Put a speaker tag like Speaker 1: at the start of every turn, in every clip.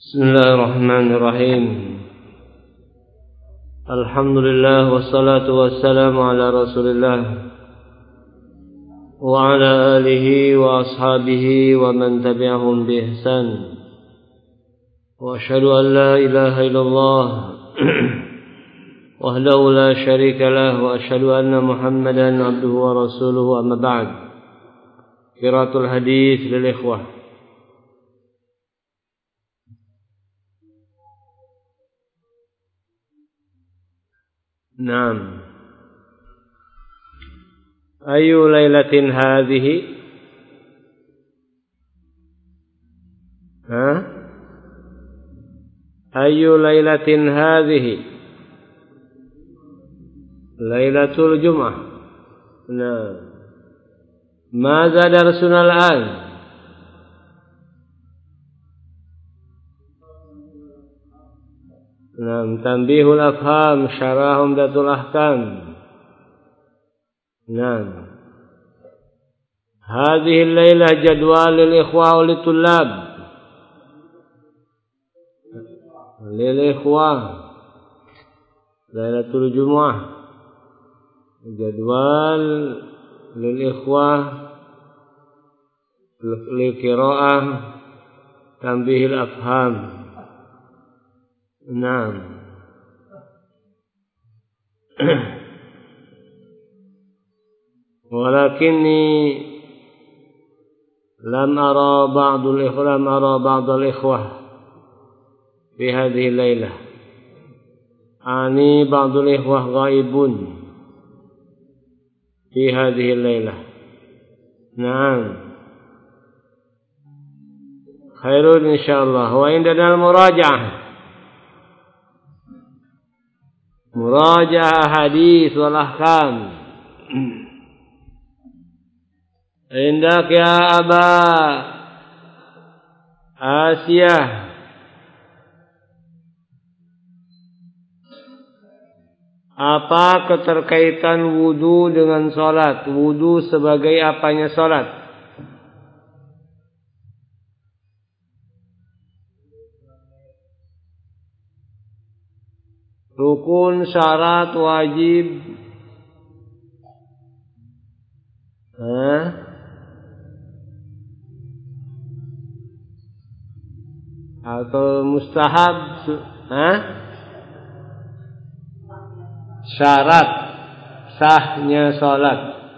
Speaker 1: Bismillahirrahmanirrahim. Alhamdulillah wassalatu wassalamu ala Rasulillah wa ala alihi wa ashabihi wa man tabi'ahum bi ihsan. Wa asyhadu an la ilaha illallah wahdahu la syarika lah wa asyhadu anna Muhammadan abduhu wa rasuluhu, amma ba'd. Qiraatul hadits lil ikhwah. Naam. Ayu lailatin hadhihi? Ayu lailatin hadhihi? Lailatul Jum'ah. Naam. Madza darsuna al-an? Naam, tanbihul afham syarah umdatul ahkam. Naam. Hadhihi al-lailah jadwal lil ikhwah wal tullab. Lil ikhwah Lailatul Jumu'ah. Jadwal lil ikhwah lil qiraah tanbihul afham. Naam. Walakinni lam ara ba'd al-ikhwah fi hadhihi al-lailah. Ani ba'd al-ikhwah ghaibun fi hadhihi al-lailah. Naam. Khairun insyaallah. Wa indana al-muraja'ah. Muraja'ah hadis wal ahkam. Indak ya Aba Asiyah. Apa keterkaitan wudu dengan salat? Wudu sebagai apanya salat? Rukun, syarat, wajib, atau mustahab, syarat sahnya salat.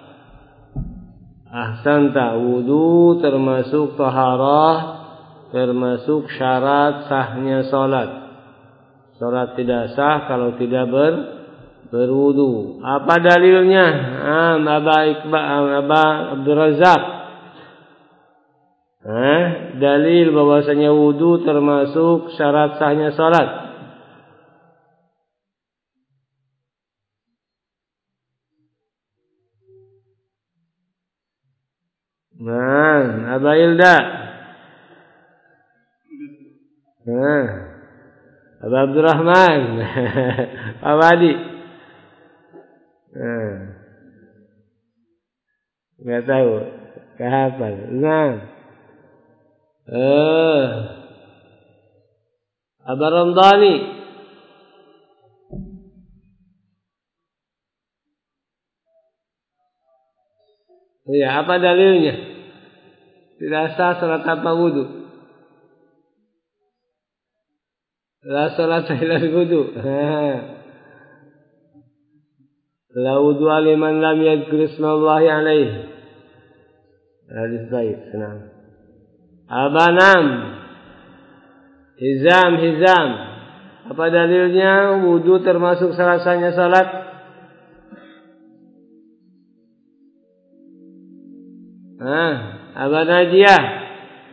Speaker 1: Ahsanta, wudu termasuk taharah, termasuk syarat sahnya salat. Salat tidak sah kalau tidak berwudu. Apa dalilnya? Aba Abdul Razak. Dalil bahwasanya wudu termasuk syarat sahnya salat. Aba Ilda. Aba Abdurrahman. Aba Adi. Enggak tahu. Kahafal. Aba Ramdhani. Ya, apa dalilnya? Tidak sah salat tanpa wudu. La salat illa wudu. La wudu liman lam yadhkur ismallahi alaihi. Hadis baik. Senang. Abanam. Hizam. Apa dalilnya? Wudu termasuk salah sahnya salat. Aba Najiyah.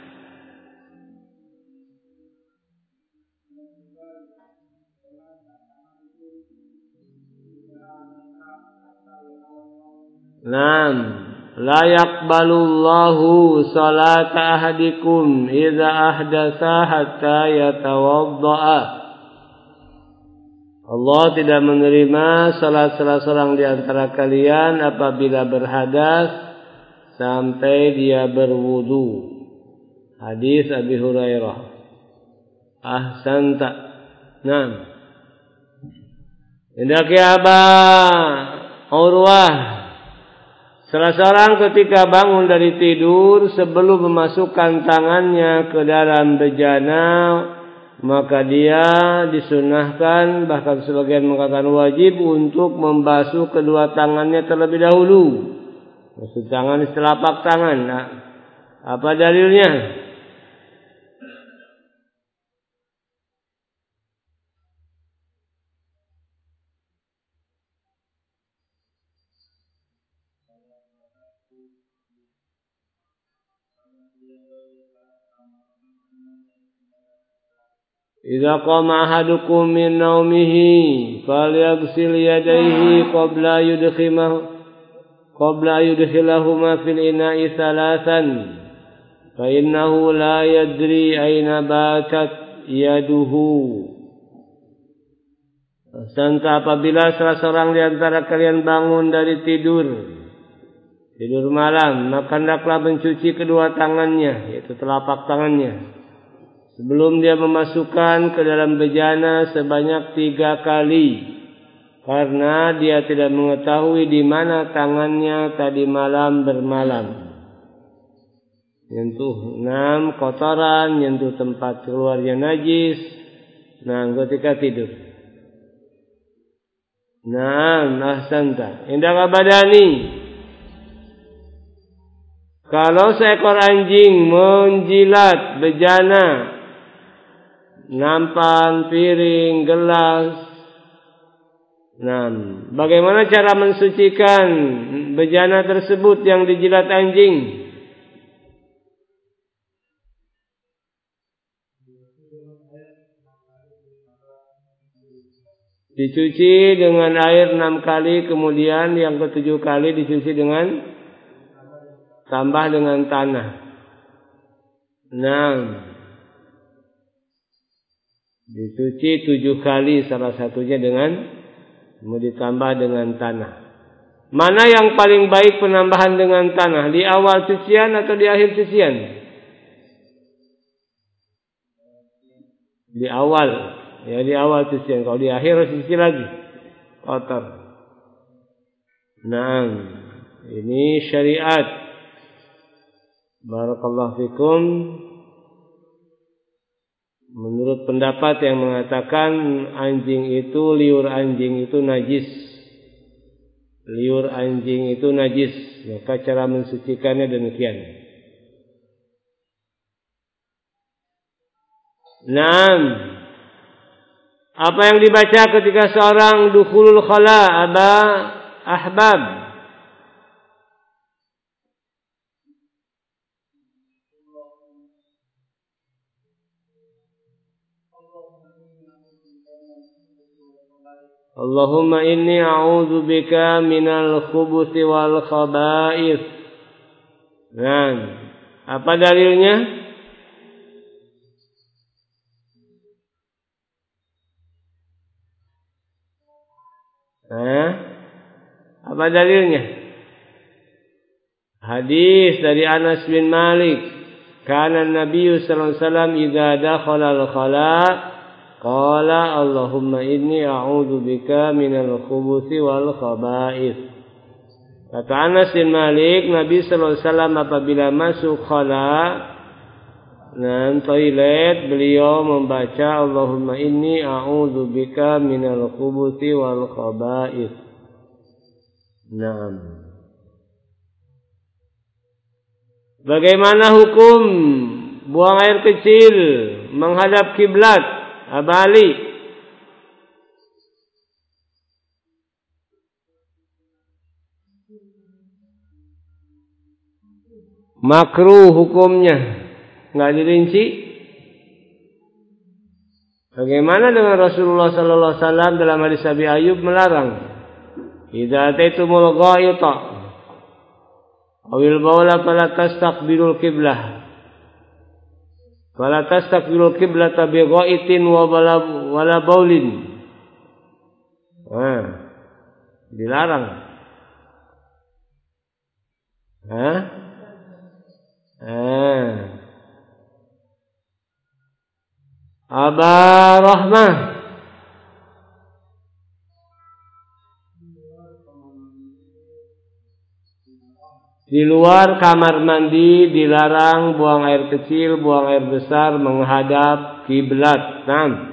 Speaker 1: Naam, la yaqbalullahu salata ahadikum idza ahdatsa hatta yatawaddaa. Allah tidak menerima salat salah seorang di antara kalian apabila berhadas sampai dia berwudu. Hadis Abi Hurairah. ahsanta. Nah, hendaknya Aba Urwah, salah seorang ketika bangun dari tidur sebelum memasukkan tangannya ke dalam bejana, maka dia disunahkan, bahkan sebagian mengatakan wajib untuk membasuh kedua tangannya terlebih dahulu. Maksud tangan telapak tangan. Nah, apa dalilnya? Idza qama ahadukum min naumihi falyaghsil yadayhi qabla yudkhilahuma fil ina'i thalathan fa innahu la yadri aina batat yaduhu. Sangka apabila salah seorang di antara kalian bangun dari tidur malam, maka hendaklah mencuci kedua tangannya, yaitu telapak tangannya, sebelum dia memasukkan ke dalam bejana sebanyak 3 kali, karena dia tidak mengetahui di mana tangannya tadi malam bermalam. Nyentuh 6 kotoran, nyentuh tempat keluarnya najis. Nah, ketika tidur. Nah, ahsanta. Indah badani. Kalau seekor anjing menjilat bejana, nampan, piring, gelas. Nah, bagaimana cara mensucikan bejana tersebut yang dijilat anjing? Dicuci dengan air 6 kali, kemudian yang ke-7 kali dicuci dengan tambah dengan tanah. Nah, dicuci 7 kali, salah satunya dengan mau ditambah dengan tanah. Mana yang paling baik penambahan dengan tanah? Di awal cucian atau di akhir cucian? Di awal. Ya, di awal cucian. Kalau di akhir harus cuci lagi, kotor. Nah, ini syariat. Barakallahu fikum. Menurut pendapat yang mengatakan liur anjing itu najis. Liur anjing itu najis, maka cara mensucikannya demikian. Nah, apa yang dibaca ketika seorang dukhulul khala, Aba Ahbab? Allahumma inni a'udzu bika minal khubuthi wal khaba'ith. Nah, apa dalilnya? Apa dalilnya? Hadis dari Anas bin Malik, kana Nabi sallallahu alaihi wasallam idza dakhala al-khala qala Allahumma inni a'udzu bika minal khubuthi wal khaba'ith. Kata Anas bin Malik, Nabi sallallahu alaihi wasallam apabila masuk khala, dan toilet, beliau membaca Allahumma inni a'udzu bika minal khubuthi wal khaba'ith. Naam. Bagaimana hukum buang air kecil menghadap kiblat? Abali. Makruh hukumnya, enggak dirinci. Bagaimana dengan Rasulullah sallallahu alaihi wasallam dalam hadis Abi Ayyub melarang? Idza ataitumul ghaita awil baula fala tastaqbilul qiblah. Fala tastaqbilul qiblata bi ghaitin wala baulin. Dilarang. Aba Rahmah. Di luar kamar mandi dilarang buang air kecil, buang air besar menghadap kiblat.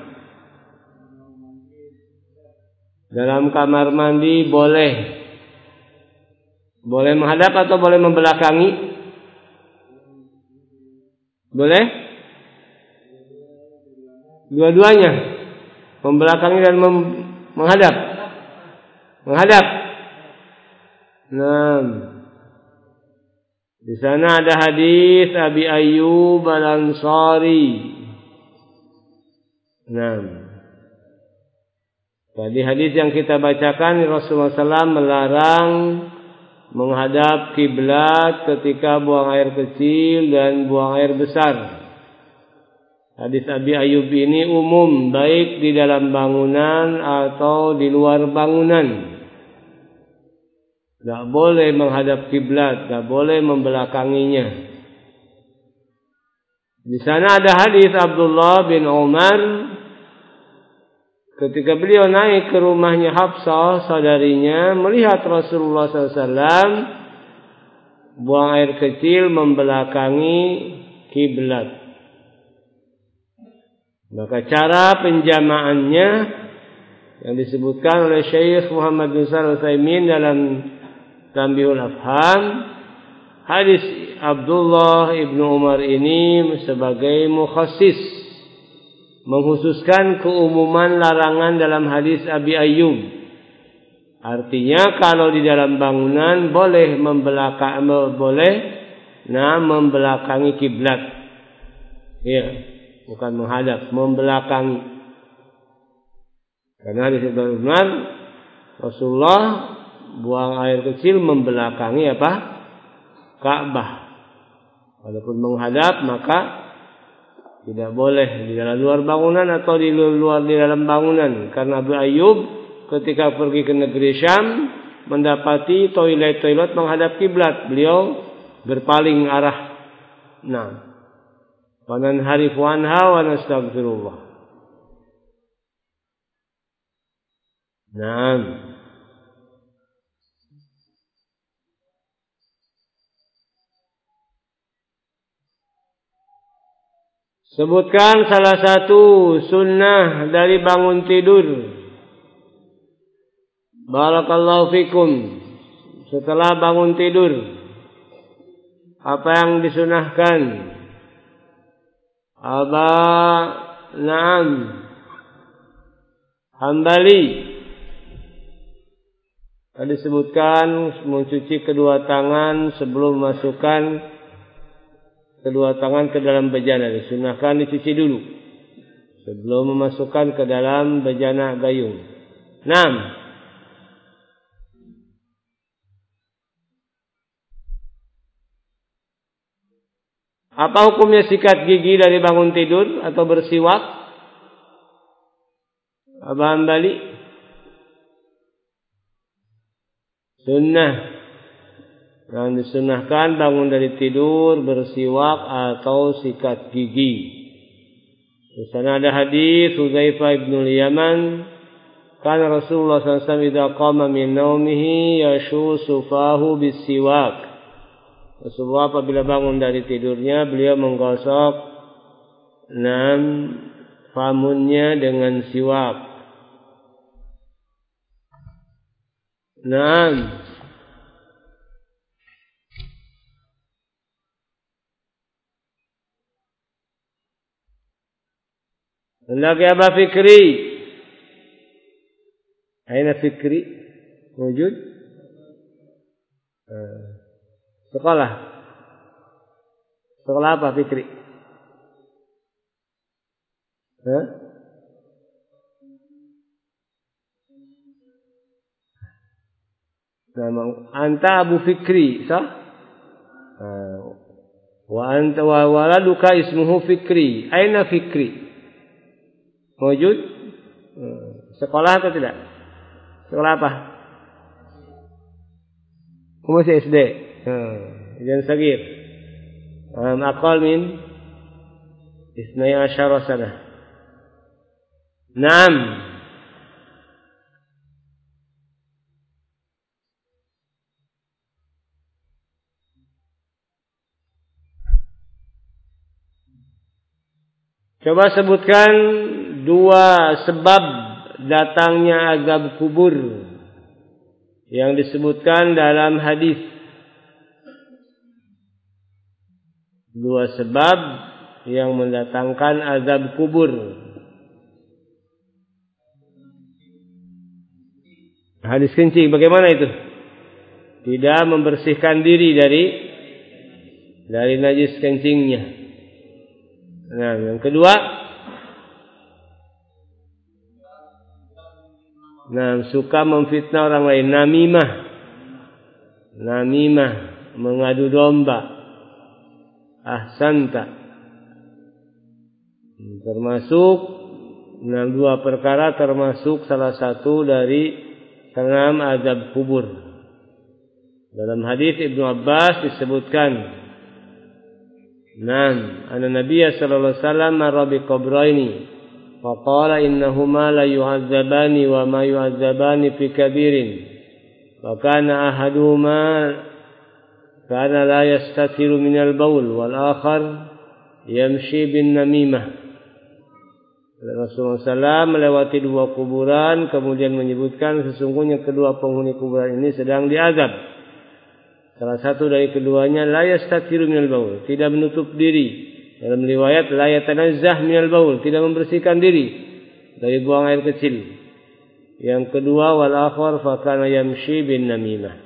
Speaker 1: Dalam kamar mandi boleh. Boleh menghadap atau boleh membelakangi? Boleh? Dua-duanya. Membelakangi dan menghadap. Menghadap. Di sana ada hadis Abi Ayyub Al-Ansari. Tadi hadis yang kita bacakan, Rasulullah SAW melarang menghadap kiblat ketika buang air kecil dan buang air besar. Hadis Abi Ayyub ini umum, baik di dalam bangunan atau di luar bangunan. Tak boleh menghadap kiblat, tak boleh membelakanginya. Di sana ada hadis Abdullah bin Umar ketika beliau naik ke rumahnya Hafsah, saudarinya, melihat Rasulullah SAW buang air kecil membelakangi kiblat. Maka cara penjamaannya yang disebutkan oleh Syekh Muhammad bin Shalih Al-Utsaimin dalam Tanbihul Afham, hadis Abdullah ibnu Umar ini sebagai mukhassis, menghususkan keumuman larangan dalam hadis Abi Ayyub. Artinya kalau di dalam bangunan boleh membelakangi kiblat. Ya, bukan menghadap, membelakangi. Karena hadis Ibnu Umar, Rasulullah buang air kecil membelakangi Ka'bah. Walaupun menghadap maka tidak boleh di dalam luar bangunan atau di dalam bangunan. Karena Abu Ayyub ketika pergi ke negeri Syam mendapati toilet menghadap kiblat, beliau berpaling arah. Wa nanharifu anha wa nastaghfirullah. Sebutkan salah satu sunnah dari bangun tidur. Barakallahu fikum. Setelah bangun tidur, apa yang disunahkan? Hambali. Tadi disebutkan mencuci kedua tangan sebelum memasukkan kedua tangan ke dalam bejana. Disunahkan dicuci dulu sebelum memasukkan ke dalam bejana gayung. Apa hukumnya sikat gigi dari bangun tidur atau bersiwak? Abang Bali. Sunnah. Yang disunahkan bangun dari tidur, bersiwak atau sikat gigi. Di sana ada hadis Hudzaifah bin Yaman, kana Rasulullah SAW idza qama min naumihi yashusu fahu bisiwak. Rasulullah apabila bangun dari tidurnya, beliau menggosok famunnya dengan siwak. Lagi Aba Fikri. Aina Fikri? Wujud? Sekolah. Sekolah apa Fikri? Nama anta Abu Fikri, sah? Wa anta wa waladuka ismuhu Fikri. Aina Fikri? Wujud? Sekolah atau tidak? Sekolah apa? Masih SD. Jangan sagir. Aqal min 12 sana. Naam. Coba sebutkan 2 sebab datangnya azab kubur yang disebutkan dalam hadis. 2 sebab yang mendatangkan azab kubur. Hadis kencing bagaimana itu? Tidak membersihkan diri dari najis kencingnya. Nah, yang kedua, suka memfitnah orang lain, namimah, mengadu domba. Ahsanta. Termasuk 2 perkara termasuk salah satu dari 6 azab kubur. Dalam hadis Ibnu Abbas disebutkan, anna Nabiy sallallahu alaihi wasallam marra bi qabraini fa qala innahuma la yu'adzabani wa ma yu'adzabani fi kabirin wa kana ahaduhuma kana la yastatiru min al-baul wal akhar yamshi bin namimah. Rasulullah SAW melewati 2 kuburan kemudian menyebutkan sesungguhnya kedua penghuni kuburan ini sedang diazab. Salah satu dari keduanya la yastatiru minal baul, tidak menutup diri. Dalam riwayat la yatanazzah minal baul, tidak membersihkan diri dari buang air kecil. Yang kedua wal akhar fa kana yamshi bin namimah.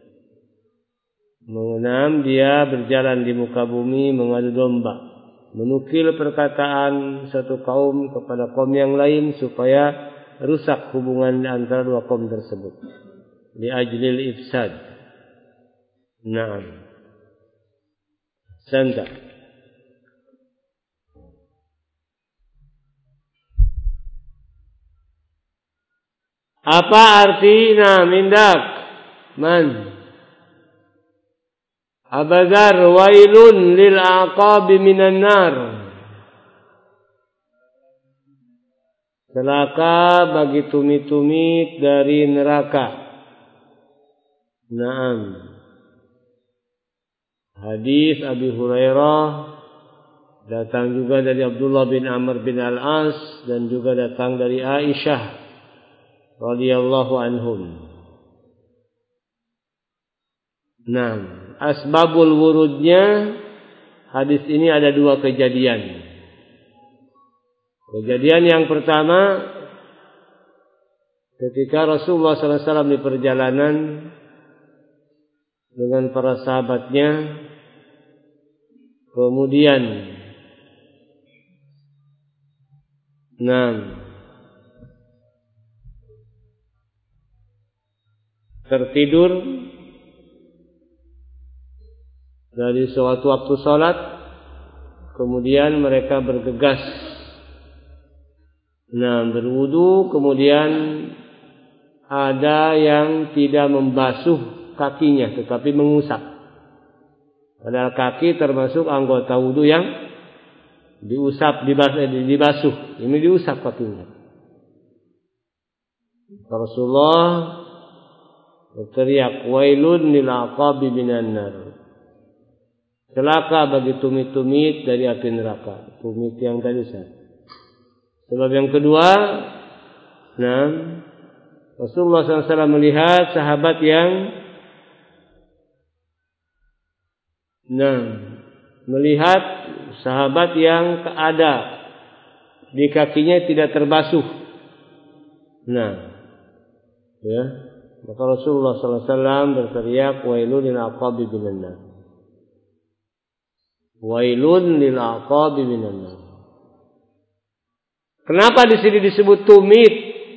Speaker 1: Mengenam dia berjalan di muka bumi mengadu domba, menukil perkataan satu kaum kepada kaum yang lain supaya rusak hubungan antara 2 kaum tersebut. Li ajlil ifsad. Naam. Santa. Apa arti mindak? Man. Abazar wailun lil aqabi minan nar. Celaka bagi tumit-tumit dari neraka. Naam. Hadis Abi Hurairah datang juga dari Abdullah bin Amr bin Al-As dan juga datang dari Aisyah radhiyallahu anhum. Asbabul wurudnya hadis ini ada 2 kejadian. Kejadian yang pertama ketika Rasulullah SAW di perjalanan dengan para sahabatnya, kemudian tertidur dari suatu waktu salat, kemudian mereka bergegas berwudu, kemudian ada yang tidak membasuh kakinya tetapi mengusap. Padahal kaki termasuk anggota wudu yang diusap, dibasuh. Ini diusap kakinya. Rasulullah berteriak, wailun lil aqabi minan nar. Celaka bagi tumit-tumit dari api neraka. Tumit yang tadi Sebab yang kedua, Rasulullah SAW melihat sahabat yang melihat sahabat yang ada di kakinya tidak terbasuh. Maka Rasulullah SAW berteriak, wailun lil aqabi minan nar. Wailun lil aqabi minan nar. Kenapa di sini disebut tumit?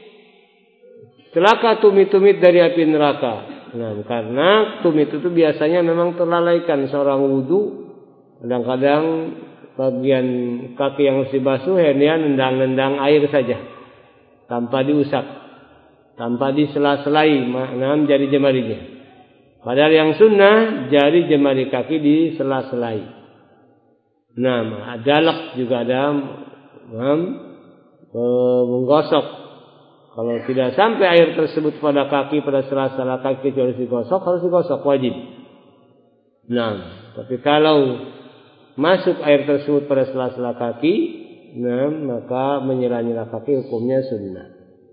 Speaker 1: Celaka tumit-tumit dari api neraka. Karena tumit itu biasanya memang terlalaikan seorang wudu. Kadang-kadang bagian kaki yang harus dibasuh hanya nendang-nendang air saja, tanpa diusap, tanpa disela-selai jari jemarinya. Padahal yang sunnah jari jemari kaki disela-selai. Dalak juga ada menggosok. Kalau tidak sampai air tersebut pada kaki, pada sela-sela kaki harus digosok wajib. Nah, tapi kalau masuk air tersebut pada sela-sela kaki, nah, maka menyela-nyela kaki hukumnya sunnah.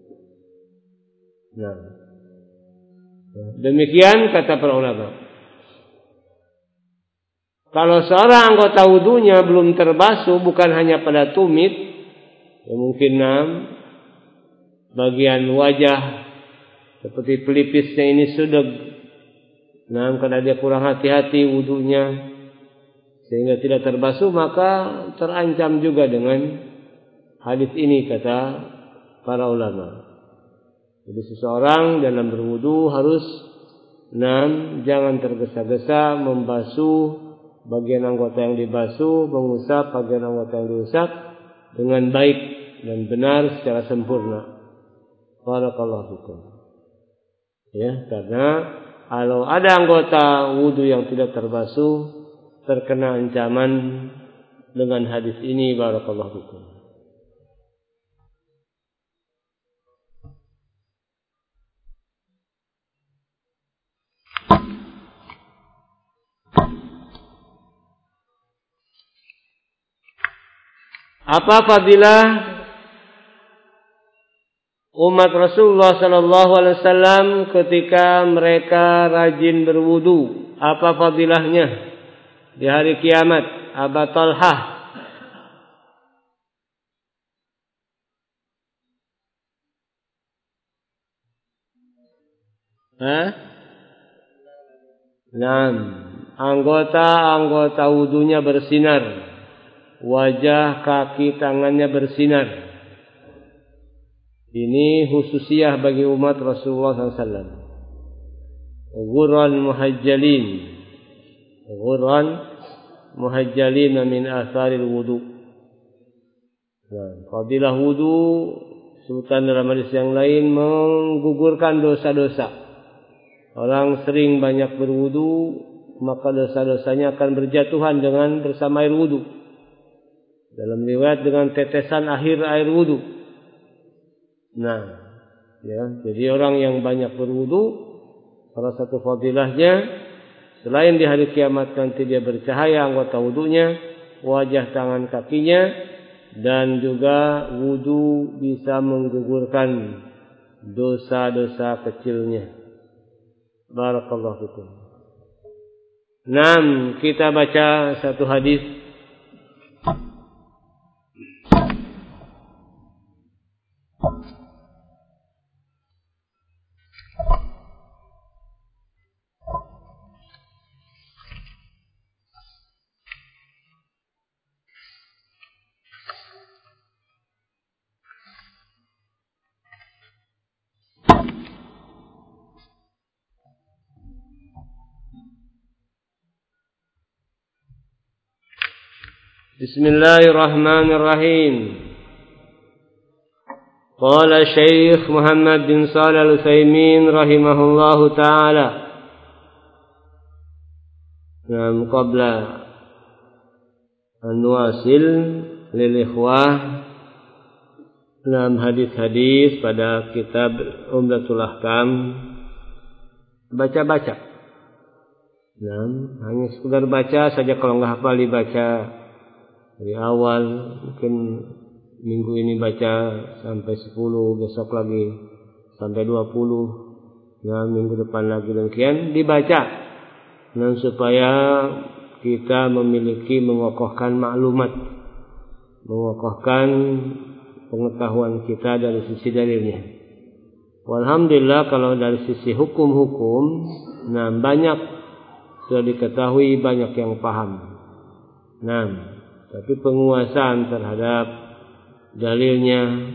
Speaker 1: Nah, demikian kata para ulama. Kalau seorang anggota wudunya belum terbasuh, bukan hanya pada tumit, ya mungkin bagian wajah seperti pelipisnya ini sudeg. Nah, karena dia kurang hati-hati wudunya sehingga tidak terbasuh, maka terancam juga dengan hadis ini kata para ulama. Jadi seseorang dalam berwudu harus jangan tergesa-gesa membasuh bagian anggota yang dibasuh, mengusap bagian anggota yang diusap dengan baik dan benar secara sempurna. Barakallahu fikum. Ya, karena kalau ada anggota wudu yang tidak terbasuh, terkena ancaman dengan hadis ini. Barakallahu fikum. Apa fadilah umat Rasulullah sallallahu alaihi wasallam ketika mereka rajin berwudu? Apa fadilahnya di hari kiamat? Aba Talhah. Anggota wudunya bersinar, wajah, kaki, tangannya bersinar. Ini khususiyah bagi umat Rasulullah SAW. Ghurran muhajjalin min atharil wudu. Fadilah wudu sebutan dalam hadis yang lain menggugurkan dosa-dosa. Orang sering banyak berwudu, maka dosa-dosanya akan berjatuhan dengan bersama air wudu. Dalam riwayat dengan tetesan akhir air wudu. Nah, ya, jadi orang yang banyak berwudu, salah satu fadilahnya selain di hari kiamat nanti dia bercahaya anggota wudunya, wajah, tangan, kakinya, dan juga wudu bisa menggugurkan dosa-dosa kecilnya. Barakallahu fikum. Kita baca satu hadis. Bismillahirrahmanirrahim. Qala Syekh Muhammad bin Shalih Al-Utsaimin rahimahullahu taala. Qabla an nuwasil lil ikhwah dalam hadis-hadis pada kitab Umdatul Ahkam, baca-baca. Hanya sekedar baca saja, kalau enggak hafal dibaca dari awal, mungkin minggu ini baca sampai 10, besok lagi sampai 20, minggu depan lagi, demikian dibaca. Supaya kita memiliki mengokohkan maklumat, mengokohkan pengetahuan kita dari sisi dalilnya. Alhamdulillah kalau dari sisi hukum-hukum, banyak sudah diketahui, banyak yang paham. Tapi penguasaan terhadap dalilnya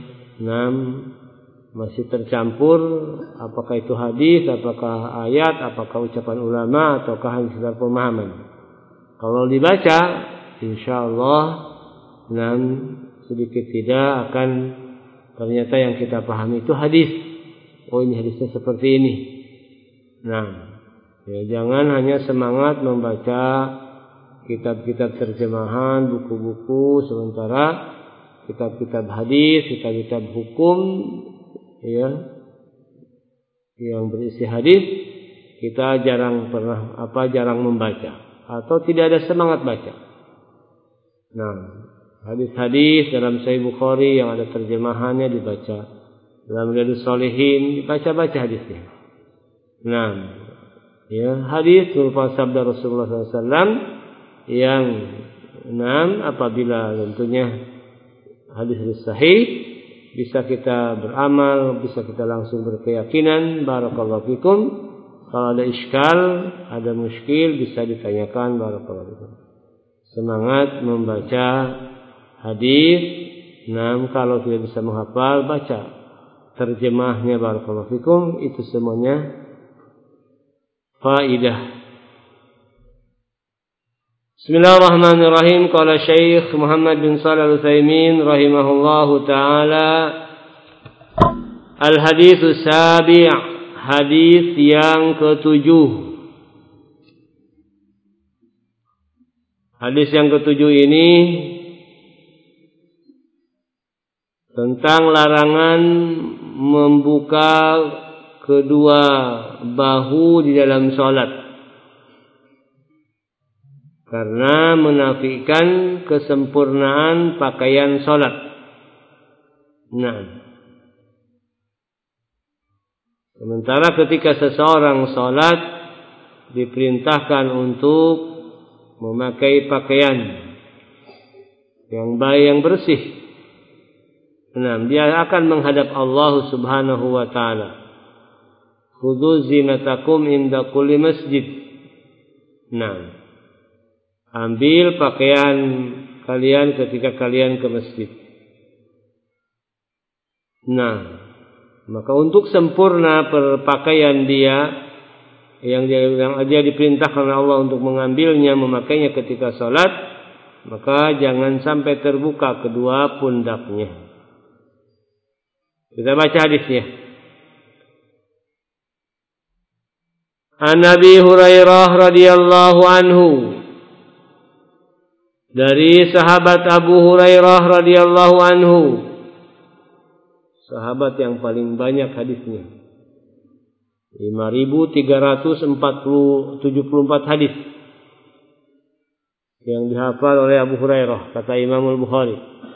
Speaker 1: masih tercampur, apakah itu hadis, apakah ayat, apakah ucapan ulama, ataukah hanya sekedar pemahaman. Kalau dibaca, insyaallah sedikit tidak akan ternyata yang kita pahami itu hadis. Oh, ini hadisnya seperti ini. Ya, jangan hanya semangat membaca kitab-kitab terjemahan, buku-buku, sementara kitab-kitab hadis, kitab-kitab hukum ya yang berisi hadis, kita jarang membaca atau tidak ada semangat baca. Nah, hadis-hadis dalam Sahih Bukhari yang ada terjemahannya dibaca, dalam Riyadhus Shalihin dibaca-baca hadisnya. Nah, ya, hadis berupa sabda Rasulullah SAW yang apabila tentunya hadis sahih bisa kita beramal, bisa kita langsung berkeyakinan. Barakallahu fikum. Kalau ada iskal, ada muskil, bisa ditanyakan. Barakallahu fikum. Semangat membaca hadis. Kalau tidak bisa menghafal, baca terjemahnya. Barakallahu fikum. Itu semuanya faidah. Bismillahirrahmanirrahim. Qala Syekh Muhammad bin Shalih Al-Utsaimin rahimahullahu taala, al-hadits sabi', hadis yang ketujuh. Hadis yang ketujuh ini tentang larangan membuka kedua bahu di dalam salat, karena menafikan kesempurnaan pakaian salat. Sementara ketika seseorang salat diperintahkan untuk memakai pakaian yang baik, yang bersih. Dia akan menghadap Allah Subhanahu wa taala. Khudhu zinatakum inda kulli masjid. Ambil pakaian kalian ketika kalian ke masjid. Maka untuk sempurna berpakaian dia yang dia diperintahkan oleh Allah untuk mengambilnya, memakainya ketika salat, maka jangan sampai terbuka kedua pundaknya. Kita baca hadisnya. An Abi Hurairah radhiyallahu anhu, dari sahabat Abu Hurairah radhiyallahu anhu, sahabat yang paling banyak hadisnya, 5.374 hadis yang dihafal oleh Abu Hurairah, kata Imam Al-Bukhari.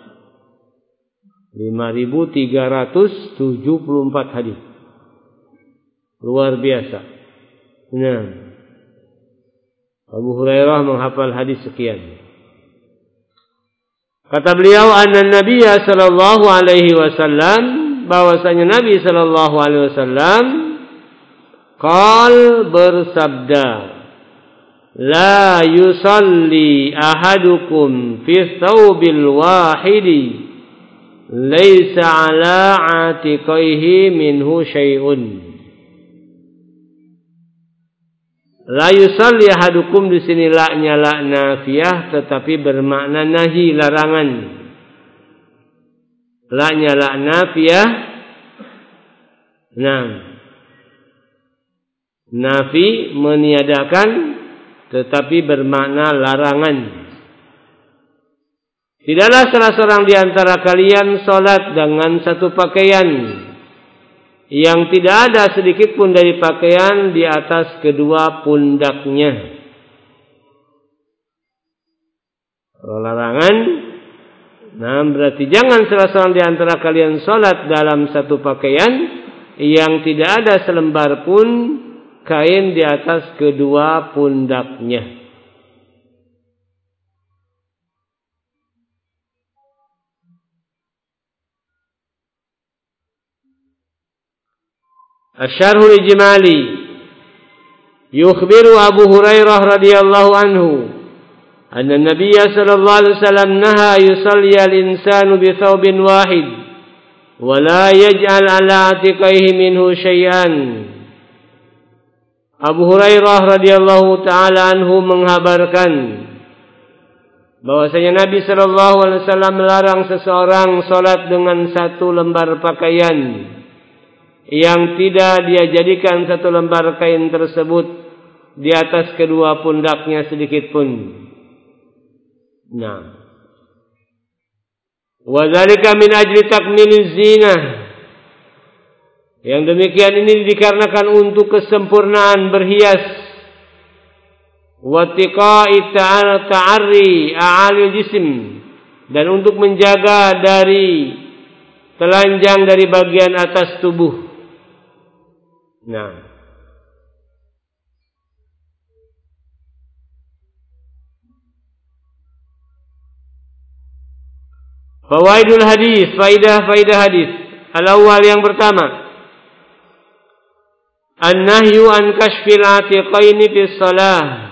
Speaker 1: 5.374 hadis, luar biasa. Abu Hurairah menghafal hadis sekian. Kata beliau, anna Nabiyya sallallahu alaihi wasallam, bahwasanya Nabi sallallahu alaihi wasallam bersabda, la yusalli ahadukum fi thawbil wahidi laisa ala atiqaihi minhu syai'un. La yusalli ahadukum, di sini la-nya la nafiyah tetapi bermakna nahi, larangan. La-nya la nafiyah, nafi meniadakan tetapi bermakna larangan. Tidaklah salah seorang di antara kalian salat dengan satu pakaian yang tidak ada sedikit pun dari pakaian di atas kedua pundaknya. Kalau larangan, berarti jangan salah seorang di antara kalian salat dalam satu pakaian yang tidak ada selembar pun kain di atas kedua pundaknya. Asy-Syarhul Ijmali, yukhbiru Abu Hurairah radhiyallahu anhu anna Nabiyya sallallahu alaihi wasallam naha yusalli al-insanu bi thawbin wahid wa la yaj'al ala atiqaihi minhu syai'an. Abu Hurairah radhiyallahu taala anhu menghabarkan bahwasanya Nabi sallallahu alaihi wasallam melarang seseorang salat dengan satu lembar pakaian yang tidak dia jadikan satu lembar kain tersebut di atas kedua pundaknya sedikit pun. Wa dzalika min ajli takmiliz zinah. Yang demikian ini dikarenakan untuk kesempurnaan berhias. Wa tiqa'i ta'arri a'alil jism, dan untuk menjaga dari telanjang dari bagian atas tubuh. Nah, fawaidul hadis, faidah hadis. Al-awwal, yang pertama, an-nahyu an kashfil atiqaini fi shalah.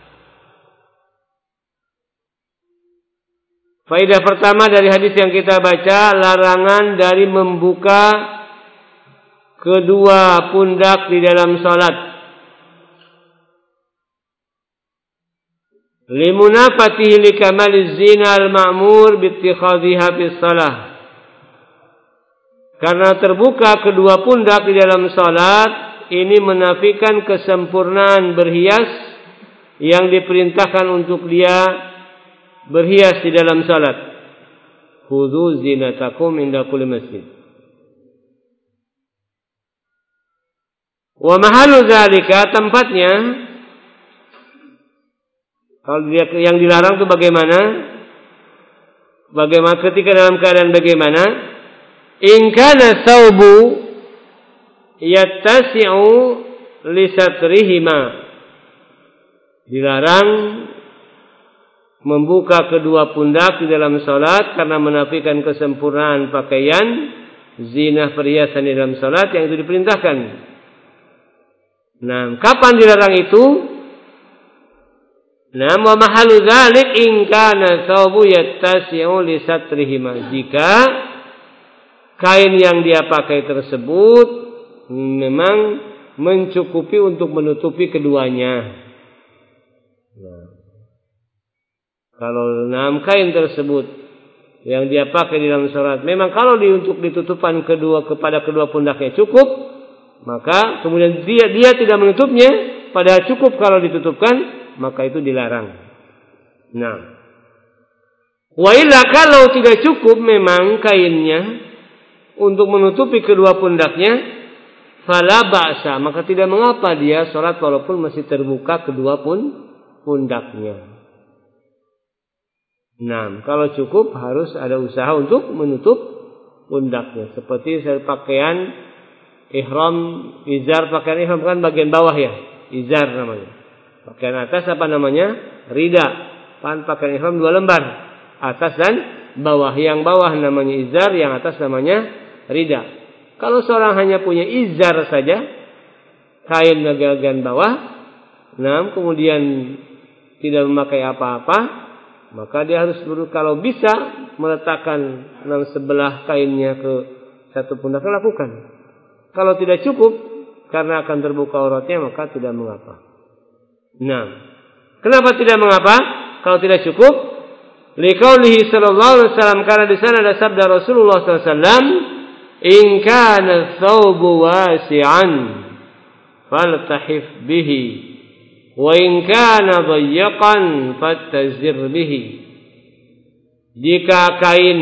Speaker 1: Faidah pertama dari hadis yang kita baca, larangan dari membuka kedua pundak di dalam salat. Limunafatihi likamaliz zina al-ma'mur bittikhadhiha fi shalah. Karena terbuka kedua pundak di dalam salat, ini menafikan kesempurnaan berhias yang diperintahkan untuk dia berhias di dalam salat. Khudhu zinatakum inda kulli masjid. Wa mahallu dzalika, tempatnya, kalau dia yang dilarang itu bagaimana? Bagaimana ketika dalam keadaan bagaimana? In kana thawbu yattasi'u li satrihima. Dilarang membuka kedua pundak di dalam salat karena menafikan kesempurnaan pakaian, zinah perhiasan di dalam salat yang itu diperintahkan. Nah, kapan dilarang itu? Nah, wa mahallu dzalik in kana thawbu yattasi'u li satrihima. Jika kain yang dia pakai tersebut memang mencukupi untuk menutupi keduanya. Nah, kalau kain tersebut yang dia pakai di dalam salat memang kalau untuk ditutupan kepada kedua pundaknya cukup, maka kemudian dia tidak menutupnya, padahal cukup kalau ditutupkan, maka itu dilarang. Nah, wa illa, kalau tidak cukup memang kainnya untuk menutupi kedua pundaknya, fala ba'sa, maka tidak mengapa dia salat walaupun masih terbuka kedua pundaknya. Nah, kalau cukup harus ada usaha untuk menutup pundaknya. Seperti pakaian ihram, izar, pakaian ihram kan bagian bawah ya, izar namanya. Pakaian atas apa namanya? Rida. Pakaian ihram 2 lembar, atas dan bawah. Yang bawah namanya izar, yang atas namanya rida. Kalau seorang hanya punya izar saja, kain bagian bawah, nah kemudian tidak memakai apa-apa, maka dia harus kalau bisa meletakkan sebelah kainnya ke satu pundak, lakukan. Kalau tidak cukup karena akan terbuka auratnya, maka tidak mengapa. Nah, kenapa tidak mengapa kalau tidak cukup? Liqaulihi sallallahu alaihi wasallam, karena di sana ada sabda Rasulullah sallallahu alaihi wasallam, in kana thawbu wasi'an faltahif bihi wa in kana dayyqan fattazir bihi. Jika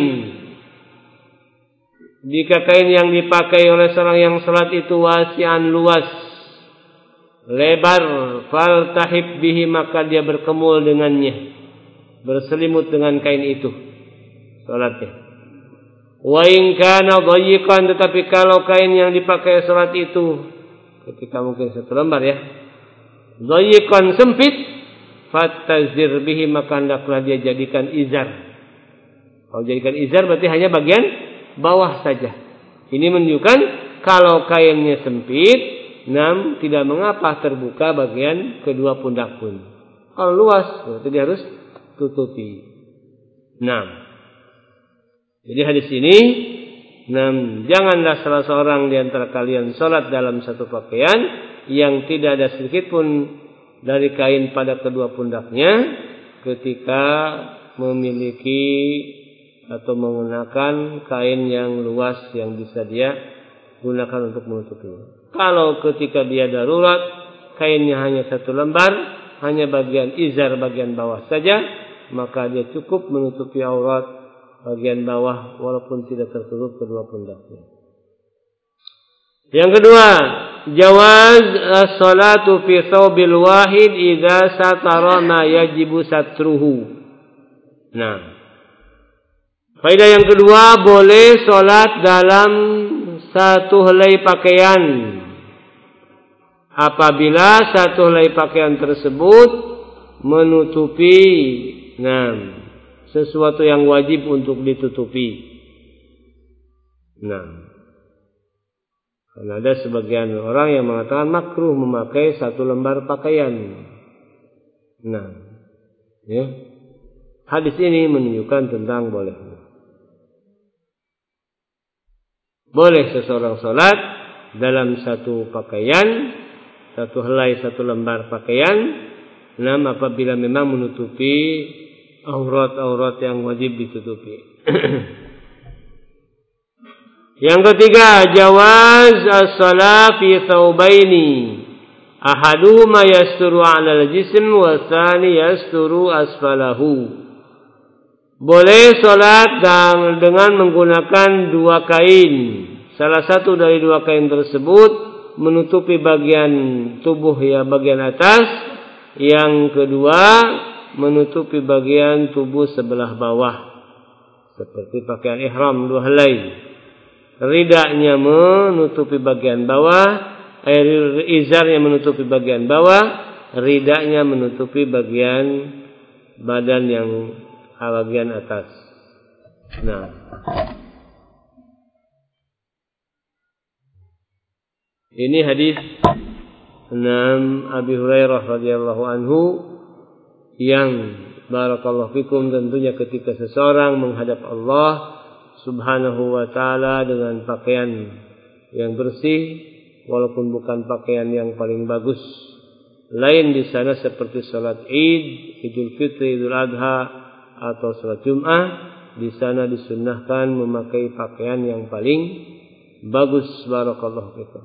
Speaker 1: kain yang dipakai oleh seorang yang salat itu wasi'an, luas, lebar, faltahif bihi, maka dia berkemul dengannya, berselimut dengan kain itu salatnya. Wa in kana dayyqan, tetapi kalau kain yang dipakai salat itu ketika mungkin 1 lembar ya, dayyqan, sempit, fattazir bihi, maka hendaklah dia jadikan izar. Kalau jadikan izar berarti hanya bagian bawah saja. Ini menunjukkan kalau kainnya sempit, tidak mengapa terbuka bagian kedua pundak pun. Kalau luas berarti dia harus tutupi. Jadi hadis ini, janganlah salah seorang di antara kalian salat dalam satu pakaian yang tidak ada sedikit pun dari kain pada kedua pundaknya ketika memiliki atau menggunakan kain yang luas yang bisa dia gunakan untuk menutupinya. Kalau ketika dia darurat, kainnya hanya 1 lembar, hanya bagian izar bagian bawah saja, maka dia cukup menutupi aurat bagian bawah walaupun tidak tertutup kedua pundaknya. Yang kedua, jawaz as-salatu fi thawbil wahid idza satara ma yajibu satruhu. Nah, faedah yang kedua, boleh salat dalam satu helai pakaian apabila satu helai pakaian tersebut menutupi sesuatu yang wajib untuk ditutupi. Karena ada sebagian orang yang mengatakan makruh memakai satu lembar pakaian. Hadis ini menunjukkan tentang bolehnya. Boleh seseorang salat dalam satu pakaian, satu helai, satu lembar pakaian, apabila memang menutupi aurat-aurat yang wajib ditutupi. Yang ketiga, jawaz as-salat fi thawbaini. Ahaduhuma yasturu 'ala al-jism wa tsani yasturu asfalahu. Boleh salat dengan menggunakan dua kain. Salah satu dari dua kain tersebut menutupi bagian tubuh bagian atas, yang kedua menutupi bagian tubuh sebelah bawah. Seperti pakaian ihram dua helai. Ridanya menutupi bagian bawah, izarnya menutupi bagian bawah, ridanya menutupi bagian badan yang bagian atas. Ini hadis Abi Hurairah radhiyallahu anhu yang barakallahu fikum, tentunya ketika seseorang menghadap Allah Subhanahu wa ta'ala dengan pakaian yang bersih, walaupun bukan pakaian yang paling bagus. Lain di sana seperti salat Id, Idul Fitri, Idul Adha atau salat Jum'ah, di sana disunnahkan memakai pakaian yang paling bagus, barakallahu fikum.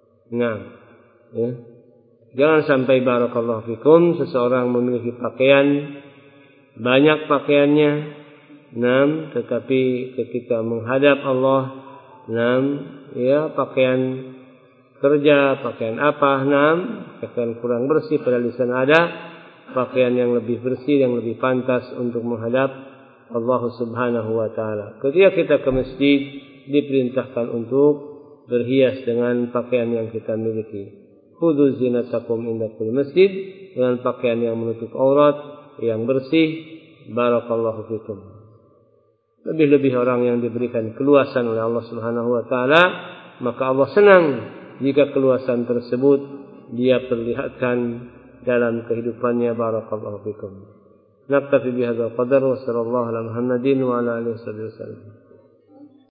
Speaker 1: Jangan sampai barakallahu fikum seseorang memiliki pakaian, banyak pakaiannya, tetapi ketika menghadap Allah, pakaian kerja, pakaian pakaian kurang bersih, padahal di sana ada pakaian yang lebih bersih, yang lebih pantas untuk menghadap Allah Subhanahu wa ta'ala. Ketika kita ke masjid, diperintahkan untuk berhias dengan pakaian yang kita miliki. Khudhu zinatakum inda kulli masjid, dengan pakaian yang menutup aurat, yang bersih. Barakallahu fikum. Lebih-lebih orang yang diberikan keluasan oleh Allah Subhanahu wa ta'ala, maka Allah senang jika keluasan tersebut dia perlihatkan dalam kehidupannya. Barakallahu fikum. Naktafi bihadzal qadar wa sallallahu ala Muhammadin wa ala alihi wasallam.